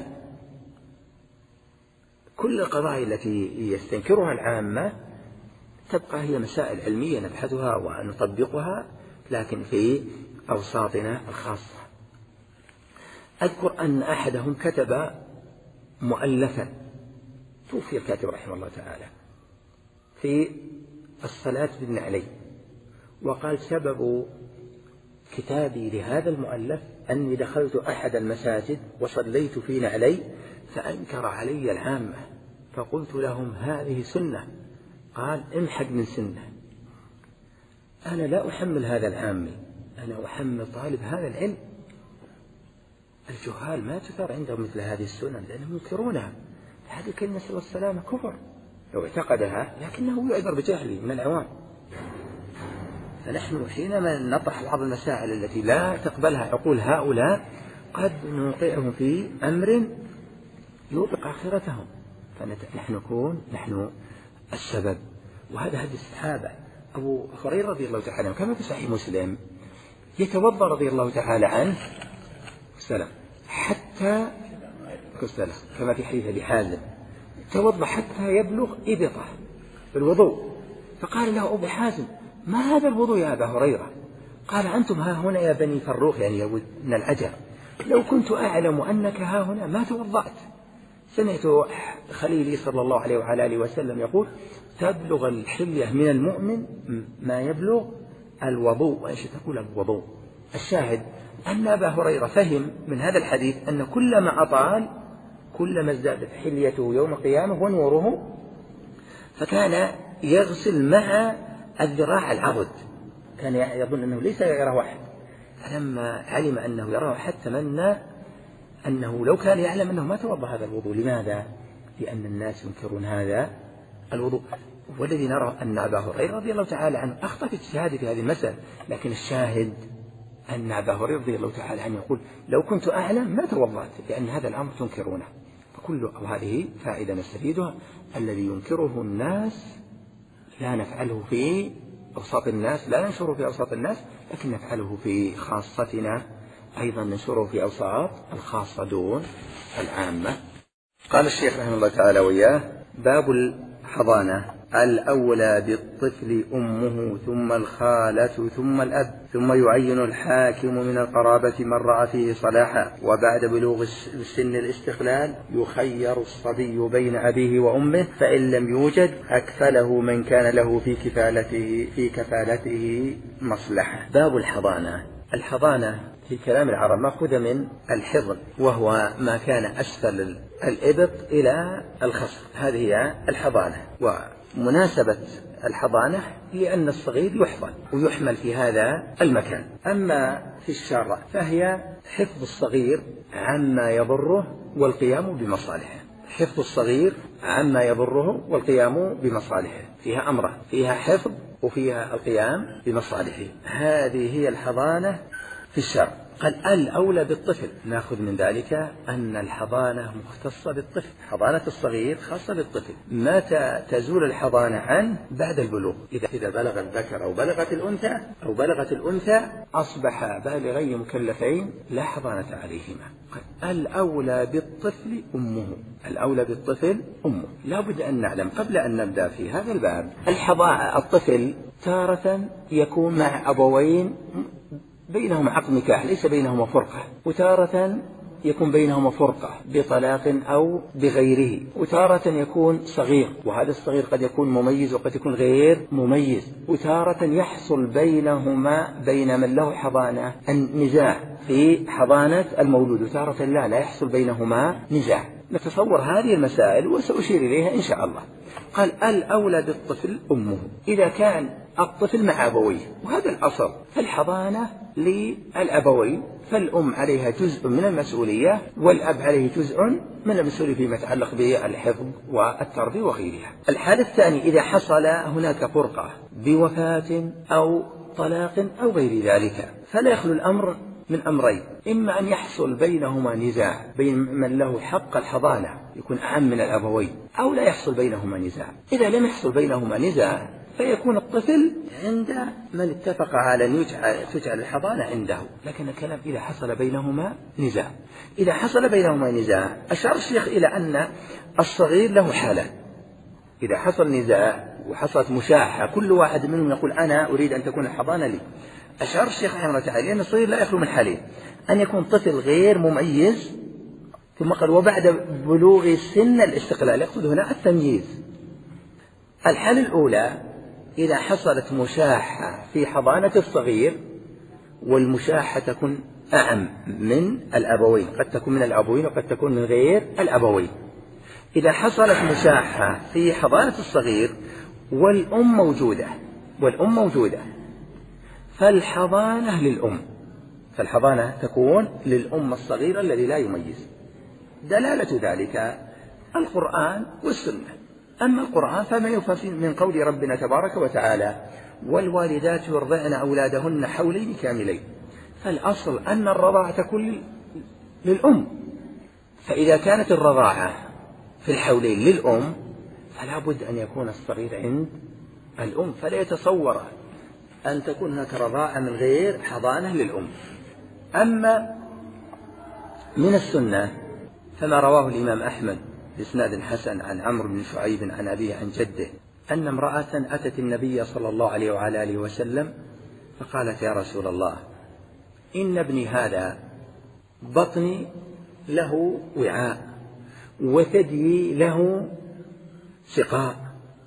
كل القضايا التي يستنكرها العامة تبقى هي مسائل علمية نبحثها ونطبقها لكن في أوساطنا الخاصة. أذكر أن أحدهم كتب مؤلفا، توفي الكاتب رحمه الله تعالى، في الصلاة بالنعلين، وقال سبب كتابي لهذا المؤلف أني دخلت أحد المساجد وصليت في نعلي فأنكر علي العامة فقلت لهم هذه سنة، قال امحق من سنة. أنا لا أحمل هذا العامي، أنا أحمل طالب هذا العلم. الجهال ما تثار عندهم مثل هذه السنن لأنهم ينكرونها. هذه كلمة والسلامة كفر لو اعتقدها، لكنه يعذر بجهله من العوام. فنحن حينما نطرح بعض المسائل التي لا تقبلها عقول هؤلاء قد نوقعهم في أمر يوبق آخرتهم، فنحن نكون نحن السبب. وهذا هدي الصحابة. أبو هريرة رضي الله تعالى عنه كما في صحيح مسلم يتوضأ رضي الله تعالى عنه السلام حتى السلام كما في حديث أبي حازم توضأ حتى يبلغ إبطه بالوضوء، فقال له أبو حازم ما هذا الوضوء يا أبا هريرة؟ قال أنتم ها هنا يا بني فروخ، يعني من العجر، لو كنت أعلم أنك ها هنا ما توضأت. سمعت خليلي صلى الله عليه وعلى آله وسلم يقول تبلغ الحلية من المؤمن ما يبلغ الوضوء، وإيش تقول الوضوء. الشاهد أن أبا هريرة فهم من هذا الحديث أن كلما أطال كلما ازدادت حليته يوم القيامة ونوره، فكان يغسل مع الذراع العضد، كان يظن أنه ليس يراه أحد، فلما علم أنه يراه أحد تمنى أنه لو كان يعلم أنه ما توضأ هذا الوضوء. لماذا؟ لأن الناس ينكرون هذا الوضوء. والذي نرى أن أبا هريرة رضي الله تعالى عنه أخطأ في اجتهاده في هذه المسألة، لكن الشاهد أن أبا هريرة رضي الله تعالى عنه يقول لو كنت أعلم ما توضأت، لأن هذا الأمر تنكرونه. فكل هذه فائدة نستفيدها، الذي ينكره الناس لا نفعله في أوساط الناس، لا ننشره في أوساط الناس، لكن نفعله في خاصتنا، أيضا ننشره في أوساط الخاصة دون العامة. قال الشيخ رحمه الله تعالى وإياه: باب الحضانة. الأولى بالطفل أمه ثم الخالة ثم الأب، ثم يعين الحاكم من القرابة من رأى فيه صلاحا، وبعد بلوغ سن الاستقلال يخير الصبي بين أبيه وأمه، فإن لم يوجد أكفله من كان له في كفالته في كفالته مصلحة. باب الحضانة. الحضانة في كلام العرب مأخوذة من الحضن، وهو ما كان أسفل الإبط إلى الخصر، هذه هي الحضانة. ومناسبة الحضانة لأن الصغير يحضن ويحمل في هذا المكان. أما في الشرع فهي حفظ الصغير عما يضره والقيام بمصالحه، حفظ الصغير عما يضره والقيام بمصالحه، فيها أمره، فيها حفظ وفيها القيام بمصالحه. هذه هي الحضانة في الشرع. قال الأولى بالطفل، نأخذ من ذلك أن الحضانة مختصة بالطفل، حضانة الصغير خاصة بالطفل. متى تزول الحضانة عنه؟ بعد البلوغ، إذا إذا بلغ الذكر أو بلغت الأنثى أو بلغت الأنثى أصبح بالغين مكلفين لا حضانة عليهما. قال الأولى بالطفل أمه، الأولى بالطفل أمه. لا بد أن نعلم قبل أن نبدأ في هذا الباب الحضانة، الطفل تارة يكون مع أبوين بينهما عقد نكاح ليس بينهما فرقة، وتارة يكون بينهما فرقة بطلاق أو بغيره، وتارة يكون صغير، وهذا الصغير قد يكون مميز وقد يكون غير مميز، وتارة يحصل بينهما بين من له حضانة النزاع في حضانة المولود، وتارة لا لا يحصل بينهما نزاع. نتصور هذه المسائل وسأشير إليها إن شاء الله. قال الأولى بالطفل أمه إذا كان الطفل مع أبويه، وهذا الأصل، فالحضانة للأبوين، فالأم عليها جزء من المسؤولية والأب عليه جزء من المسؤولية فيما يتعلق بالحفظ والتربية وغيرها. الحالة الثانية إذا حصل هناك فرقة بوفاة أو طلاق أو غير ذلك، فلا يخلو الأمر من أمرين، إما أن يحصل بينهما نزاع بين من له حق الحضانة يكون أعم من الأبوين، أو لا يحصل بينهما نزاع. إذا لم يحصل بينهما نزاع فيكون الطفل عند من اتفق على أن تجعل الحضانة عنده. لكن الكلام إذا حصل بينهما نزاع، إذا حصل بينهما نزاع أشار الشيخ إلى أن الصغير له حالة. إذا حصل نزاع وحصلت مشاحة كل واحد منهم يقول أنا أريد أن تكون الحضانة لي، أشار الشيخ رحمه الله تعالى أن الصغير لا يخلو من حالين، أن يكون طفل غير مميز، ثم قال وبعد بلوغ سن الاستقلال، يقصد هنا التمييز. الحالة الأولى إذا حصلت مشاحة في حضانة الصغير، والمشاحة تكون أعم من الأبوين، قد تكون من الأبوين وقد تكون من غير الأبوين. إذا حصلت مشاحة في حضانة الصغير والأم موجودة والأم موجودة فالحضانة للأم، فالحضانة تكون للأم الصغيرة الذي لا يميز. دلالة ذلك القرآن والسنة. أما القرآن فما يفهم من قول ربنا تبارك وتعالى والوالدات يرضعن أولادهن حولين كاملين، فالأصل أن الرضاعة تكون للأم، فإذا كانت الرضاعة في الحولين للأم فلا بد أن يكون الصغير عند الأم، فلا يتصور أن تكون هناك رضاعة من غير حضانة للأم. أما من السنة فما رواه الإمام أحمد بإسناد حسن عن عمرو بن شعيب عن أبيه عن جده أن امرأة أتت النبي صلى الله عليه وعلى آله وسلم فقالت يا رسول الله إن ابني هذا بطني له وعاء وثديي له سقاء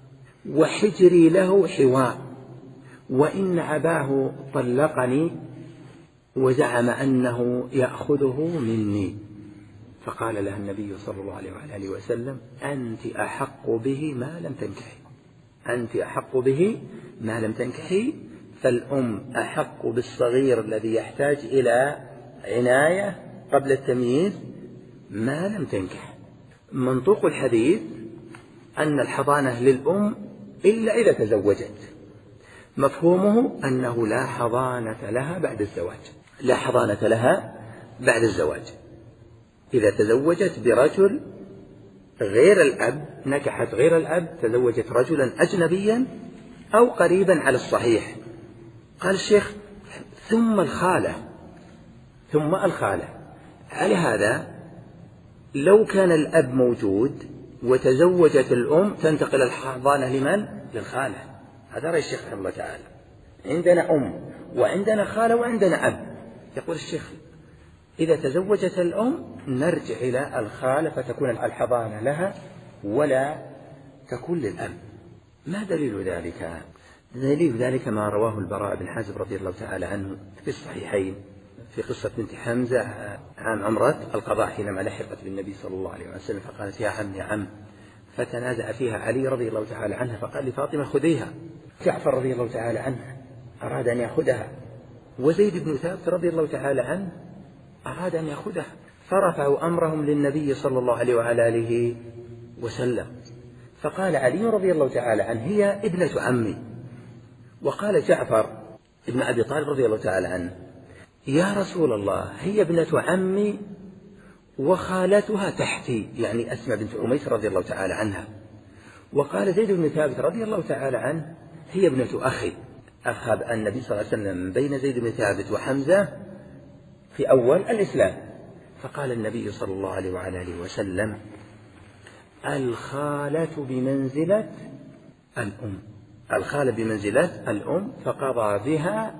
وحجري له حواء، وإن أباه طلقني وزعم أنه يأخذه مني. فقال لها النبي صلى الله عليه وعلى آله وسلم أنت أحق به ما لم تنكحي، أنت أحق به ما لم تنكحي. فالأم أحق بالصغير الذي يحتاج إلى عناية قبل التمييز ما لم تنكح. منطوق الحديث أن الحضانة للأم إلا إذا تزوجت، مفهومه أنه لا حضانة لها بعد الزواج، لا حضانة لها بعد الزواج. إذا تزوجت برجل غير الأب، نكحت غير الأب، تزوجت رجلا أجنبيا أو قريبا على الصحيح. قال الشيخ ثم الخالة، ثم الخالة. على هذا لو كان الأب موجود وتزوجت الأم تنتقل الحضانة لمن؟ للخالة. هذا رأي الشيخ رحمه الله تعالى. عندنا أم وعندنا خالة وعندنا أب. يقول الشيخ إذا تزوجت الأم نرجع إلى الخالة فتكون الحضانة لها ولا تكون للأب. ما دليل ذلك؟ دليل ذلك ما رواه البراء بن حازم رضي الله تعالى عنه في الصحيحين في قصة بنت حمزة عام عمرة القضاء حينما لحقت بالنبي صلى الله عليه وسلم فقالت يا عم يا عم، فتنازع فيها علي رضي الله تعالى عنها فقال لفاطمة خذيها. جعفر رضي الله تعالى عنه أراد أن يأخذها، وزيد بن ثابت رضي الله تعالى عنه أراد أن يأخذها، فرفعوا أمرهم للنبي صلى الله عليه وعلى آله وسلم. فقال علي رضي الله تعالى عنه هي ابنة عمي. وقال جعفر ابن أبي طالب رضي الله تعالى عنه يا رسول الله هي ابنة عمي وخالتها تحتي، يعني أسماء بنت عميس رضي الله تعالى عنها. وقال زيد بن ثابت رضي الله تعالى عنه هي ابنة أخي. أخذ النبي صلى الله عليه وسلم بين زيد بن ثابت وحمزة في أول الإسلام. فقال النبي صلى الله عليه وعلى آله وسلم الخالة بمنزلة الأم، الخالة بمنزلة الأم، فقضى بها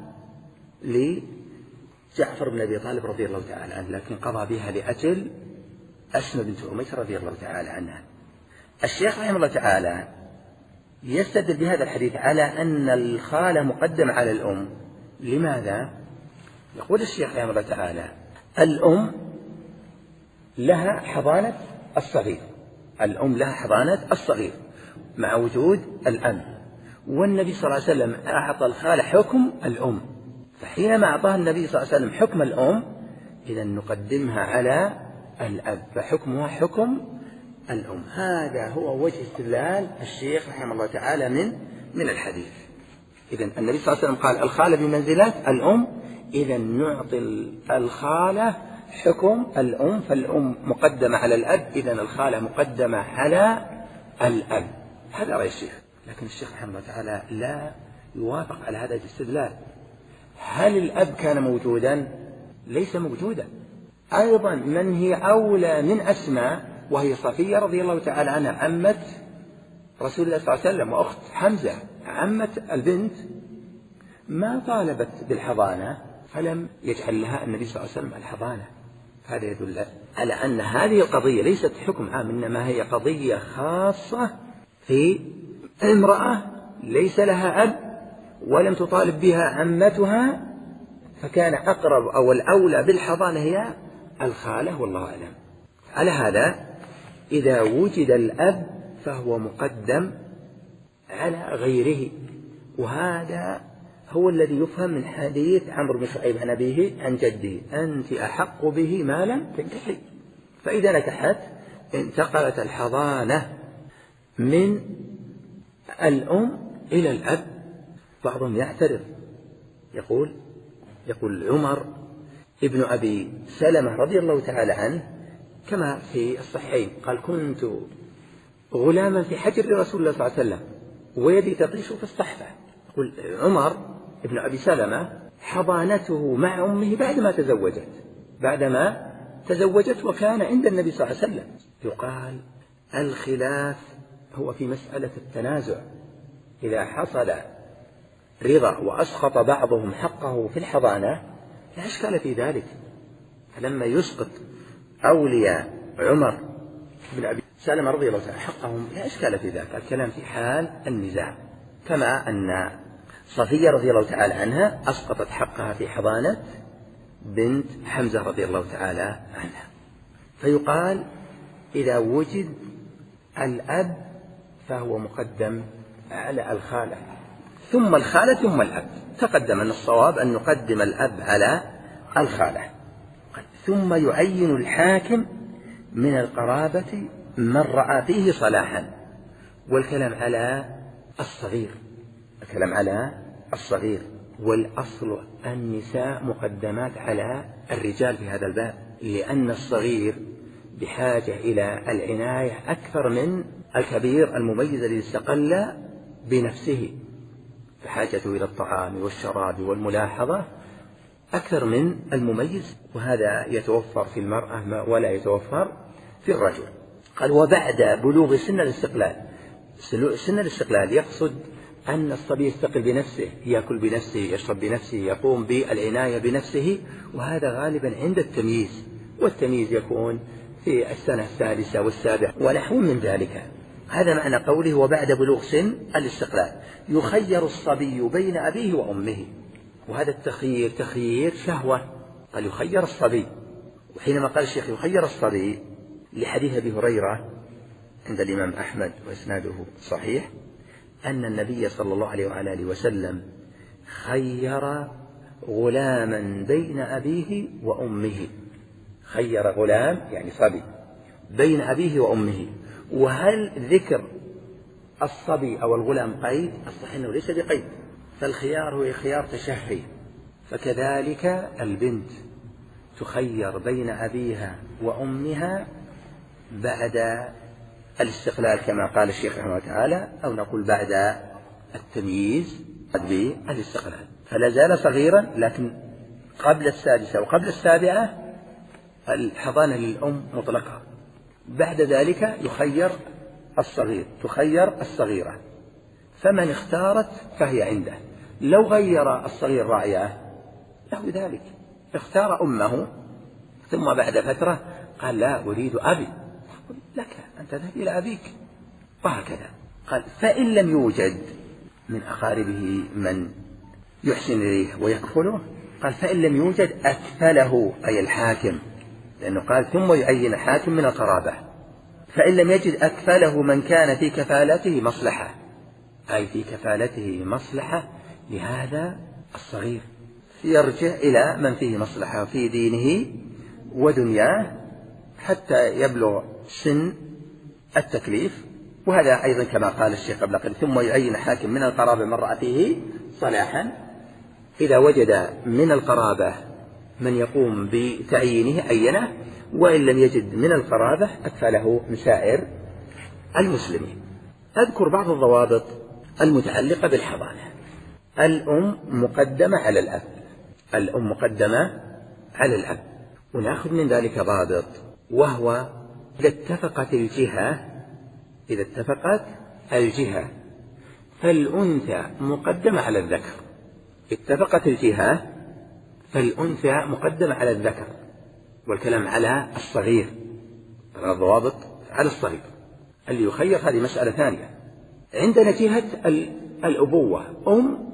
لجعفر بن أبي طالب رضي الله تعالى عنه، لكن قضى بها لأجل أسماء بنت عميس رضي الله تعالى عنها. الشيخ رحمه الله تعالى يستدل بهذا الحديث على أن الخالة مقدمة على الأم. لماذا؟ يقول الشيخ رحمه الله تعالى الأم لها حضانة الصغير، الأم لها حضانة الصغير مع وجود الأب، والنبي صلى الله عليه وسلم أعطى الخالة حكم الأم، فحينما أعطاها النبي صلى الله عليه وسلم حكم الأم إذا نقدمها على الأب، فحكمها حكم الأم. هذا هو وجه استدلال الشيخ رحمه الله تعالى من من الحديث. إذا النبي صلى الله عليه وسلم قال الخالة بمنزلة الأم، إذا نعطي الخالة حكم الأم، فالأم مقدمة على الأب، إذا الخالة مقدمة على الأب. هذا رأي الشيخ، لكن الشيخ رحمه الله تعالى لا يوافق على هذا الاستدلال. هل الأب كان موجودا؟ ليس موجودا. أيضا من هي أولى من أسماء وهي صفية رضي الله تعالى عنها عمة رسول الله صلى الله عليه وسلم وأخت حمزة، عمة البنت، ما طالبت بالحضانة فلم يجعل لها النبي صلى الله عليه وسلم الحضانة. هذا يدل على أن هذه القضية ليست حكم عام، إنما هي قضية خاصة في امرأة ليس لها أب ولم تطالب بها عمتها، فكان أقرب أو الأولى بالحضانة هي الخالة، والله أعلم. على هذا إذا وجد الأب فهو مقدم على غيره، وهذا هو الذي يفهم من حديث عمرو بن شعيب عن أبيه عن جده أنت أحق به ما لم تنكحي. فإذا نكحت انتقلت الحضانة من الأم إلى الأب. بعضهم يعترض يقول يقول عمر ابن أبي سلمة رضي الله تعالى عنه كما في الصحيحين قال كنت غلاما في حجر رسول الله صلى الله عليه وسلم ويدي تطيش في الصحفة. يقول عمر ابن أبي سلمة حضانته مع أمه بعدما تزوجت بعدما تزوجت وكان عند النبي صلى الله عليه وسلم. يقال الخلاف هو في مسألة التنازع، إذا حصل رضا وأسقط بعضهم حقه في الحضانة لا إشكال في ذلك، فلما يسقط أولياء عمر بن أبي سلمة رضي الله عنه حقهم لا إشكال في ذلك، الكلام في حال النزاع. كما أن صفية رضي الله تعالى عنها أسقطت حقها في حضانة بنت حمزة رضي الله تعالى عنها. فيقال إذا وجد الأب فهو مقدم على الخالة، ثم الخالة ثم الأب. تقدم أن الصواب أن نقدم الأب على الخالة. ثم يعين الحاكم من القرابة من رأى فيه صلاحا، والكلام على الصغير، الكلام على الصغير، والأصل النساء مقدمات على الرجال في هذا الباب، لأن الصغير بحاجة إلى العناية أكثر من الكبير المميز الذي استقل بنفسه، فحاجته إلى الطعام والشراب والملاحظة أكثر من المميز، وهذا يتوفر في المرأة ولا يتوفر في الرجل. قال وبعد بلوغ سن الاستقلال. سن الاستقلال يقصد أن الصبي يستقل بنفسه، يأكل بنفسه، يشرب بنفسه، يقوم بالعناية بنفسه، وهذا غالبا عند التمييز، والتمييز يكون في السنة الثالثة والسابعة ونحو من ذلك. هذا معنى قوله وبعد بلوغ سن الاستقلال. يخير الصبي بين أبيه وأمه، وهذا التخيير تخيير شهوة، قال يخير الصبي. وحينما قال الشيخ يخير الصبي لحديث أبي هريرة عند الإمام أحمد وإسناده صحيح أن النبي صلى الله عليه وعلى آله وسلم خير غلاما بين أبيه وأمه. خير غلام يعني صبي بين أبيه وأمه. وهل ذكر الصبي أو الغلام قيد؟ الصحيح أنه ليس بقيد، فالخيار هو خيار تشهي. فكذلك البنت تخير بين أبيها وأمها بعد الاستقلال كما قال الشيخ رحمه الله تعالى، أو نقول بعد التمييز بالاستقلال. فلا زال صغيرا لكن قبل السادسة وقبل السابعة الحضانة للأم مطلقة. بعد ذلك يخير الصغير، تخير الصغيرة، فمن اختارت فهي عنده. لو غير الصغير راعياه له ذلك، اختار أمه ثم بعد فترة قال لا أريد أبي، لك أن تذهب إلى أبيك، وهكذا. قال فإن لم يوجد من أقاربه من يحسن إليه ويكفله، قال فإن لم يوجد أكفله أي الحاكم، لأنه قال ثم يعين حاكم من القرابة. فإن لم يجد أكفله من كان في كفالته مصلحة، أي في كفالته مصلحة لهذا الصغير، يرجع إلى من فيه مصلحة في دينه ودنياه حتى يبلغ سن التكليف. وهذا أيضا كما قال الشيخ قبل قليل ثم يعين حاكم من القرابة من رأى فيه صلاحا. إذا وجد من القرابة من يقوم بتعيينه عينه، وإن لم يجد من القرابة أكفله من سائر المسلمين. أذكر بعض الضوابط المتعلقة بالحضانة. الأم مقدمة على الأب، الأم مقدمة على الأب. ونأخذ من ذلك ضابط، وهو إذا اتفقت الجهة إذا اتفقت الجهة فالأنثى مقدمة على الذكر. اتفقت الجهة فالأنثى مقدمة على الذكر، والكلام على الصغير، الضوابط على الصغير. اللي يخير هذه مسألة ثانية. عندنا جهة الأبوة أم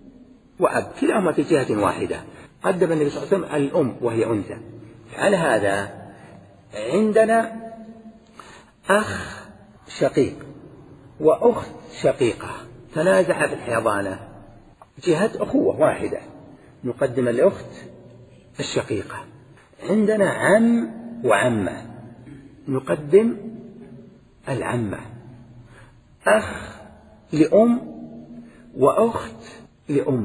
وأب كلاهما في جهة واحدة، قدم النبي صلى الله عليه وسلم الأم وهي أنثى. على هذا عندنا أخ شقيق وأخت شقيقة تنازع في الحضانة، جهة أخوة واحدة، نقدم الأخت الشقيقة. عندنا عم وعمة، نقدم العمة. أخ لأم وأخت لأم،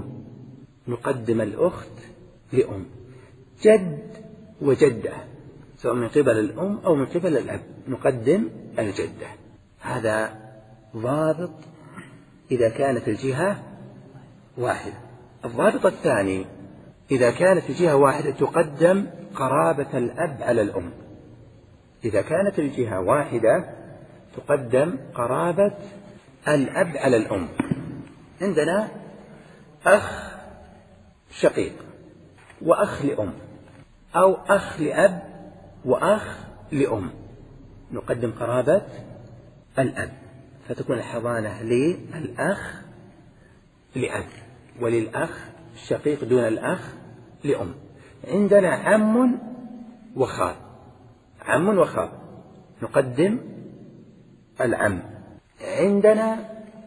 نقدم الأخت لأم. جد وجدة سواء من قبل الأم أو من قبل الأب، نقدم الجدة. هذا ضابط إذا كانت الجهة واحدة. الضابط الثاني إذا كانت الجهة واحدة تقدم قرابة الأب على الأم. إذا كانت الجهة واحدة تقدم قرابة الأب على الأم. عندنا أخ شقيق وأخ لأم، أو أخ لأب وأخ لأم، نقدم قرابة الأب، فتكون الحضانة للأخ لأب وللأخ الشقيق دون الأخ لأم. عندنا عم وخال، عم وخال، نقدم العم. عندنا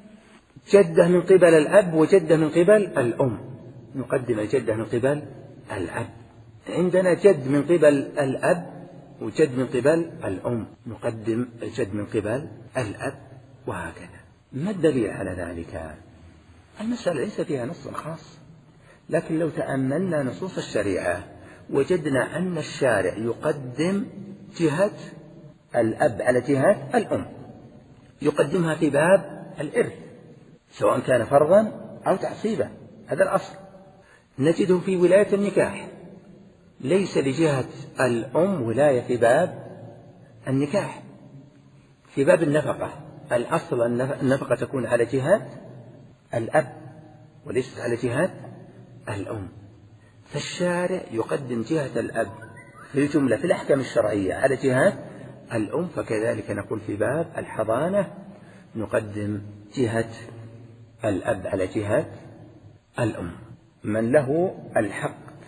جدة من قبل الأب وجدة من قبل الأم، نقدم الجدة من قبل الأب. عندنا جد من قبل الأب وجد من قبل الأم، نقدم الجد من قبل الأب، وهكذا. ما الدليل على ذلك؟ المسألة ليس فيها نص خاص، لكن لو تأملنا نصوص الشريعة وجدنا أن الشارع يقدم جهة الأب على جهة الأم، يقدمها في باب الإرث سواء كان فرضا أو تعصيبا، هذا الأصل. نجده في ولاية النكاح ليس لجهة الأم ولاية في باب النكاح. في باب النفقة الأصل النفقة تكون على جهة الأب وليست على جهة الأم، فالشارع يقدم جهة الأب في الجملة في الأحكام الشرعية على جهة الأم. فكذلك نقول في باب الحضانة نقدم جهة الأب على جهة الأم. من له الحق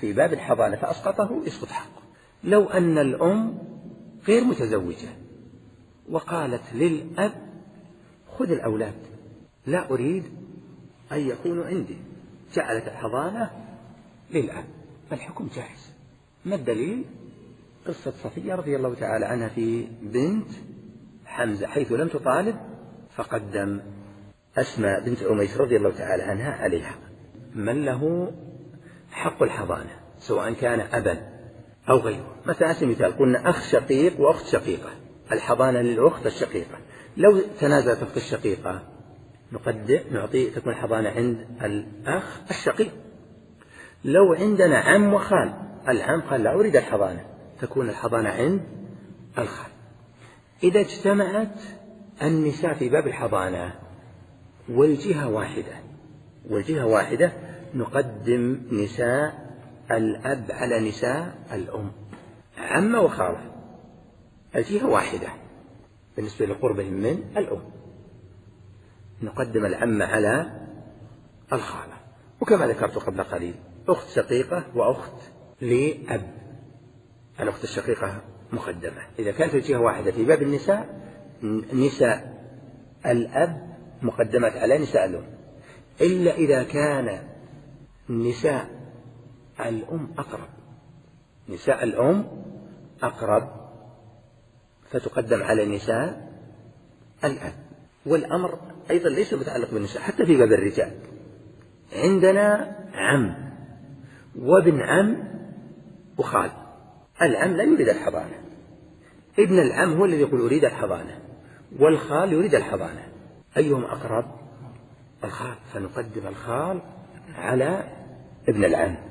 في باب الحضانة فأسقطه يسقط حقه. لو أن الأم غير متزوجة وقالت للأب خذ الأولاد لا أريد أن يكونوا عندي، جعلت الحضانة للأب، الحكم جائز. ما الدليل؟ قصة صفية رضي الله تعالى عنها في بنت حمزة حيث لم تطالب فقدم أسماء بنت عميس رضي الله تعالى عنها عليها. من له حق الحضانة سواء كان أبا أو غيره، مثلا مثال قلنا أخ شقيق وأخت شقيقة، الحضانة للأخت الشقيقة، لو تنازلت أخت الشقيقة نقدم نعطي تكون الحضانة عند الأخ الشقيق. لو عندنا عم وخال، العم قال لا أريد الحضانة، تكون الحضانة عند الخال. إذا اجتمعت النساء في باب الحضانة والجهة واحدة والجهة واحدة نقدم نساء الأب على نساء الأم، عم وخالة، الجهة واحدة بالنسبة لقربهم من الأم، نقدم العم على الخالة. وكما ذكرت قبل قليل أخت شقيقة وأخت لأب، الأخت الشقيقة مقدمة. إذا كانت الجهة واحدة في باب النساء، نساء الأب مقدمات على نساء الأم، إلا إذا كان نساء الأم أقرب، نساء الأم أقرب فتقدم على نساء الأب. والأمر أيضا ليس متعلق بالنساء، حتى في باب الرجال عندنا عم وابن عم وخال، العم لا يريد الحضانة، ابن العم هو الذي يقول أريد الحضانة، والخال يريد الحضانة، أيهم أقرب؟ الخال، فنقدم الخال على ابن العم.